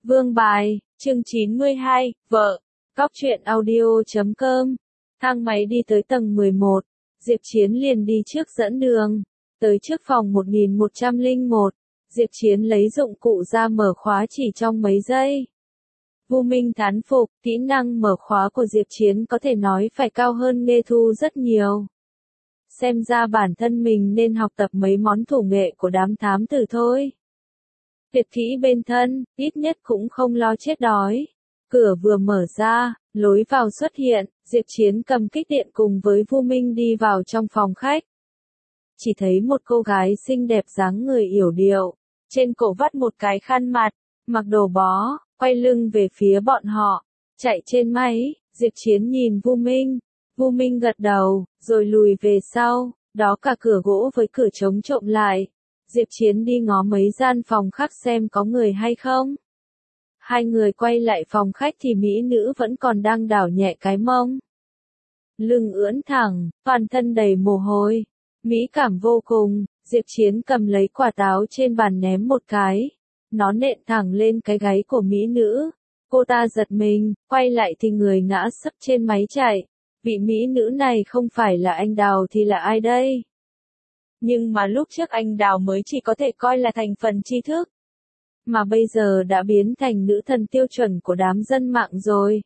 Vương Bài, chương 92, vợ. Cóc truyện audio.com. Thang máy đi tới tầng 11, Diệp Chiến liền đi trước dẫn đường. Tới trước phòng 1101, Diệp Chiến lấy dụng cụ ra mở khóa chỉ trong mấy giây. Vu Minh thán phục, kỹ năng mở khóa của Diệp Chiến có thể nói phải cao hơn Nghê Thu rất nhiều. Xem ra bản thân mình nên học tập mấy món thủ nghệ của đám thám tử thôi. Tuyệt kỹ bên thân, ít nhất cũng không lo chết đói. Cửa vừa mở ra, lối vào xuất hiện, Diệp Chiến cầm kích điện cùng với Vu Minh đi vào trong phòng khách. Chỉ thấy một cô gái xinh đẹp dáng người yểu điệu, trên cổ vắt một cái khăn mặt, mặc đồ bó, quay lưng về phía bọn họ, chạy trên máy. Diệp Chiến nhìn Vu Minh gật đầu, rồi lùi về sau, đó cả cửa gỗ với cửa trống trộm lại. Diệp Chiến đi ngó mấy gian phòng khác xem có người hay không. Hai người quay lại phòng khách thì mỹ nữ vẫn còn đang đảo nhẹ cái mông. Lưng ưỡn thẳng, toàn thân đầy mồ hôi. Mỹ cảm vô cùng, Diệp Chiến cầm lấy quả táo trên bàn ném một cái. Nó nện thẳng lên cái gáy của mỹ nữ. Cô ta giật mình, quay lại thì người ngã sấp trên máy chạy. Vị mỹ nữ này không phải là anh Đào thì là ai đây? Nhưng mà lúc trước anh Đào mới chỉ có thể coi là thành phần tri thức. Mà bây giờ đã biến thành nữ thần tiêu chuẩn của đám dân mạng rồi.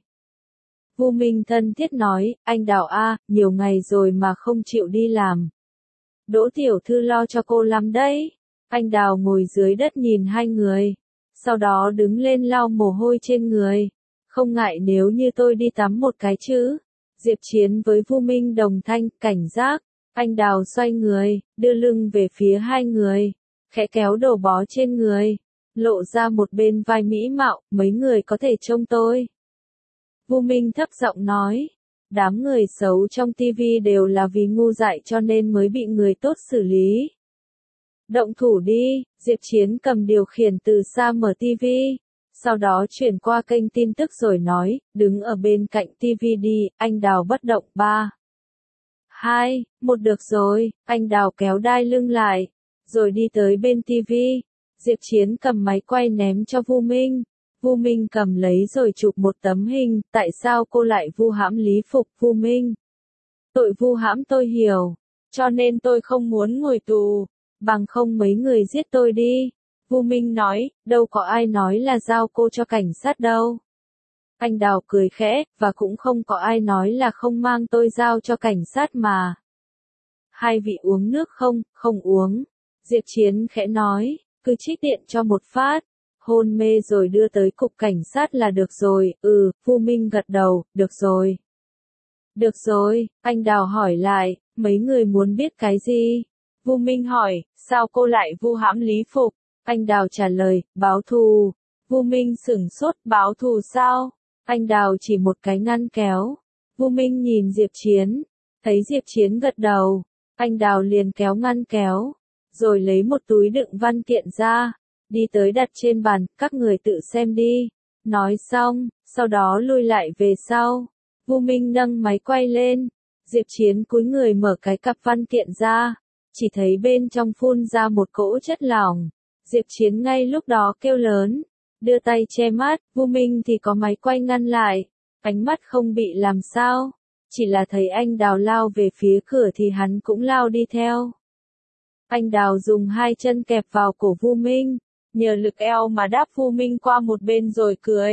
Vu Minh thân thiết nói, anh Đào a, nhiều ngày rồi mà không chịu đi làm. Đỗ tiểu thư lo cho cô lắm đấy. Anh Đào ngồi dưới đất nhìn hai người. Sau đó đứng lên lau mồ hôi trên người. Không ngại nếu như tôi đi tắm một cái chứ. Diệp Chiến với Vu Minh đồng thanh, cảnh giác. Anh Đào xoay người, đưa lưng về phía hai người. Khẽ kéo đồ bó trên người. Lộ ra một bên vai mỹ mạo, mấy người có thể trông tôi. Vu Minh thấp giọng nói. Đám người xấu trong tivi đều là vì ngu dại cho nên mới bị người tốt xử lý. Động thủ đi, Diệp Chiến cầm điều khiển từ xa mở tivi. Sau đó chuyển qua kênh tin tức rồi nói, đứng ở bên cạnh tivi đi, anh Đào bất động. 3, 2, 1 được rồi, anh Đào kéo đai lưng lại, rồi đi tới bên tivi. Diệp Chiến cầm máy quay ném cho Vu Minh. Vu Minh cầm lấy rồi chụp một tấm hình, tại sao cô lại vu hãm Lý Phục? Vu Minh. Tội vu hãm tôi hiểu, cho nên tôi không muốn ngồi tù, bằng không mấy người giết tôi đi. Vu Minh nói, đâu có ai nói là giao cô cho cảnh sát đâu. Anh Đào cười khẽ, và cũng không có ai nói là không mang tôi giao cho cảnh sát mà. Hai vị uống nước không? Không uống. Diệp Chiến khẽ nói, cứ trích điện cho một phát. Hôn mê rồi đưa tới cục cảnh sát là được rồi. Vu Minh gật đầu, được rồi. Được rồi, anh Đào hỏi lại, mấy người muốn biết cái gì? Vu Minh hỏi, sao cô lại vu hãm Lý Phục? Anh Đào trả lời, báo thù. Vu Minh sửng sốt, báo thù sao? Anh Đào chỉ một cái ngăn kéo. Vu Minh nhìn Diệp Chiến. Thấy Diệp Chiến gật đầu. Anh Đào liền kéo ngăn kéo. Rồi lấy một túi đựng văn kiện ra. Đi tới đặt trên bàn, các người tự xem đi. Nói xong, sau đó lui lại về sau. Vu Minh nâng máy quay lên. Diệp Chiến cúi người mở cái cặp văn kiện ra. Chỉ thấy bên trong phun ra một cỗ chất lỏng. Diệp Chiến ngay lúc đó kêu lớn. Đưa tay che mắt, Vu Minh thì có máy quay ngăn lại. Ánh mắt không bị làm sao. Chỉ là thấy anh Đào lao về phía cửa thì hắn cũng lao đi theo. Anh Đào dùng hai chân kẹp vào cổ Vu Minh. Nhờ lực eo mà đáp Vu Minh qua một bên rồi cười.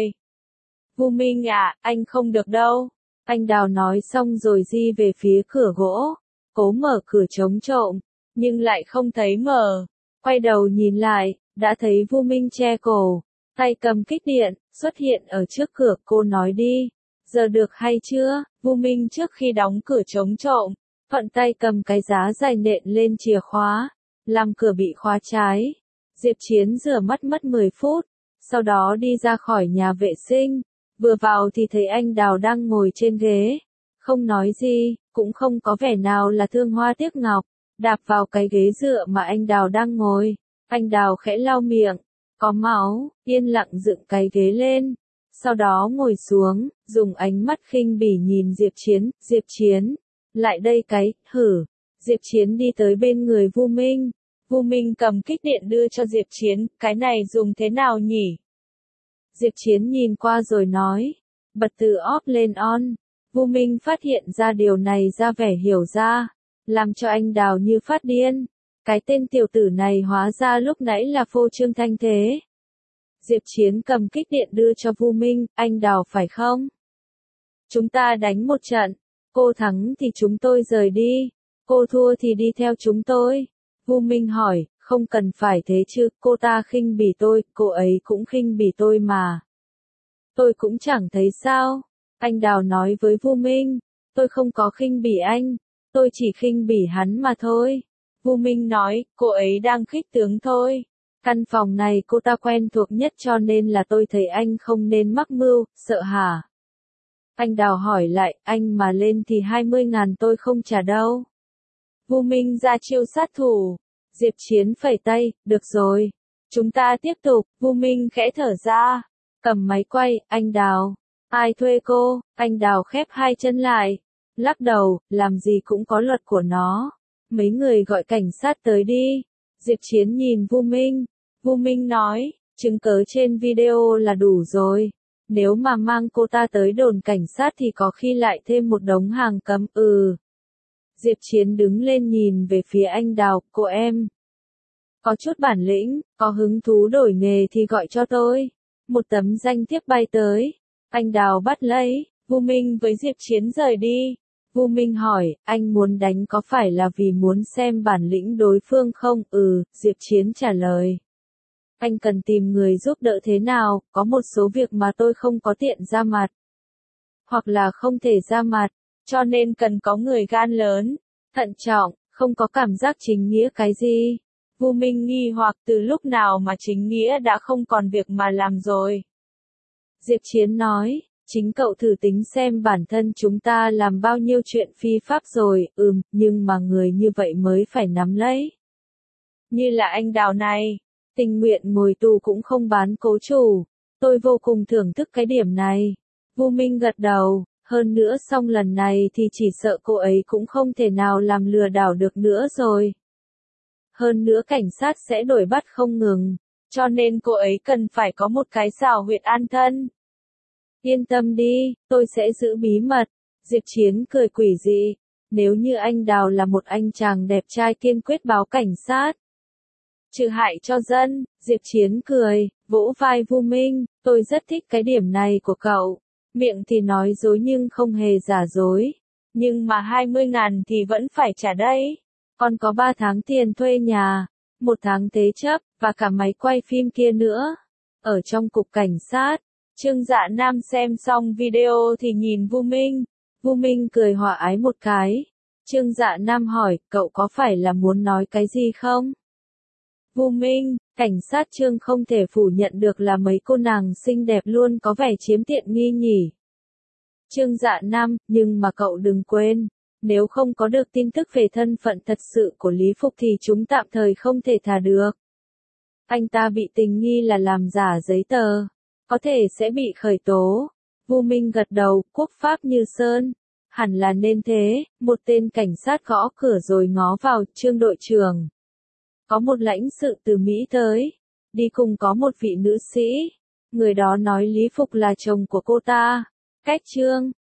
Vu Minh à, anh không được đâu. Anh Đào nói xong rồi di về phía cửa gỗ. Cố mở cửa chống trộm, nhưng lại không thấy mở. Quay đầu nhìn lại, đã thấy Vu Minh che cổ, tay cầm kích điện, xuất hiện ở trước cửa. Cô nói đi, giờ được hay chưa? Vu Minh trước khi đóng cửa chống trộm, thuận tay cầm cái giá dài nện lên chìa khóa, làm cửa bị khóa trái. Diệp Chiến rửa mắt mất 10 phút, sau đó đi ra khỏi nhà vệ sinh, vừa vào thì thấy anh Đào đang ngồi trên ghế, không nói gì, cũng không có vẻ nào là thương hoa tiếc ngọc, đạp vào cái ghế dựa mà anh Đào đang ngồi. Anh Đào khẽ lau miệng, có máu, yên lặng dựng cái ghế lên, sau đó ngồi xuống, dùng ánh mắt khinh bỉ nhìn Diệp Chiến. Diệp Chiến, lại đây cái, hử. Diệp Chiến đi tới bên người Vu Minh. Vu Minh cầm kích điện đưa cho Diệp Chiến, cái này dùng thế nào nhỉ? Diệp Chiến nhìn qua rồi nói. Bật từ off lên on. Vu Minh phát hiện ra điều này ra vẻ hiểu ra. Làm cho anh Đào như phát điên. Cái tên tiểu tử này hóa ra lúc nãy là phô trương thanh thế. Diệp Chiến cầm kích điện đưa cho Vu Minh, anh Đào phải không? Chúng ta đánh một trận. Cô thắng thì chúng tôi rời đi. Cô thua thì đi theo chúng tôi. Vu Minh hỏi, không cần phải thế chứ, cô ta khinh bỉ tôi, cô ấy cũng khinh bỉ tôi mà. Tôi cũng chẳng thấy sao. Anh Đào nói với Vu Minh, tôi không có khinh bỉ anh, tôi chỉ khinh bỉ hắn mà thôi. Vu Minh nói, cô ấy đang khích tướng thôi. Căn phòng này cô ta quen thuộc nhất cho nên là tôi thấy anh không nên mắc mưu, sợ hả? Anh Đào hỏi lại, anh mà lên thì 20.000 tôi không trả đâu. Vu Minh ra chiêu sát thủ. Diệp Chiến phẩy tay, được rồi. Chúng ta tiếp tục, Vu Minh khẽ thở ra. Cầm máy quay, anh Đào. Ai thuê cô? Anh Đào khép hai chân lại. Lắc đầu, làm gì cũng có luật của nó. Mấy người gọi cảnh sát tới đi. Diệp Chiến nhìn Vu Minh. Vu Minh nói, chứng cớ trên video là đủ rồi. Nếu mà mang cô ta tới đồn cảnh sát thì có khi lại thêm một đống hàng cấm, Diệp Chiến đứng lên nhìn về phía anh Đào, cô em. Có chút bản lĩnh, có hứng thú đổi nghề thì gọi cho tôi. Một tấm danh thiếp bay tới. Anh Đào bắt lấy, Vu Minh với Diệp Chiến rời đi. Vu Minh hỏi, anh muốn đánh có phải là vì muốn xem bản lĩnh đối phương không? Diệp Chiến trả lời. Anh cần tìm người giúp đỡ thế nào, có một số việc mà tôi không có tiện ra mặt. Hoặc là không thể ra mặt, cho nên cần có người gan lớn, thận trọng, không có cảm giác chính nghĩa cái gì. Vu Minh nghi hoặc từ lúc nào mà chính nghĩa đã không còn việc mà làm rồi. Diệp Chiến nói, chính cậu thử tính xem bản thân chúng ta làm bao nhiêu chuyện phi pháp rồi, nhưng mà người như vậy mới phải nắm lấy. Như là anh Đào này, tình nguyện ngồi tù cũng không bán cố chủ. Tôi vô cùng thưởng thức cái điểm này. Vu Minh gật đầu, hơn nữa xong lần này thì chỉ sợ cô ấy cũng không thể nào làm lừa đảo được nữa rồi. Hơn nữa cảnh sát sẽ đuổi bắt không ngừng, cho nên cô ấy cần phải có một cái xào huyệt an thân. Yên tâm đi, tôi sẽ giữ bí mật. Diệp Chiến cười quỷ dị. Nếu như anh Đào là một anh chàng đẹp trai kiên quyết báo cảnh sát. Trừ hại cho dân, Diệp Chiến cười, vỗ vai Vu Minh, tôi rất thích cái điểm này của cậu. Miệng thì nói dối nhưng không hề giả dối. Nhưng mà 20.000 thì vẫn phải trả đấy. Còn có 3 tháng tiền thuê nhà, 1 tháng thế chấp, và cả máy quay phim kia nữa. Ở trong cục cảnh sát, Trương Dạ Nam xem xong video thì nhìn Vu Minh. Vu Minh cười hòa ái một cái. Trương Dạ Nam hỏi, cậu có phải là muốn nói cái gì không? Vu Minh, cảnh sát Trương không thể phủ nhận được là mấy cô nàng xinh đẹp luôn có vẻ chiếm tiện nghi nhỉ. Trương Dạ Nam, nhưng mà cậu đừng quên, nếu không có được tin tức về thân phận thật sự của Lý Phục thì chúng tạm thời không thể thả được. Anh ta bị tình nghi là làm giả giấy tờ, có thể sẽ bị khởi tố. Vu Minh gật đầu, quốc pháp như sơn. Hẳn là nên thế, một tên cảnh sát gõ cửa rồi ngó vào, Trương đội trưởng. Có một lãnh sự từ Mỹ tới, đi cùng có một vị nữ sĩ. Người đó nói Lý Phục là chồng của cô ta. Cách Trương,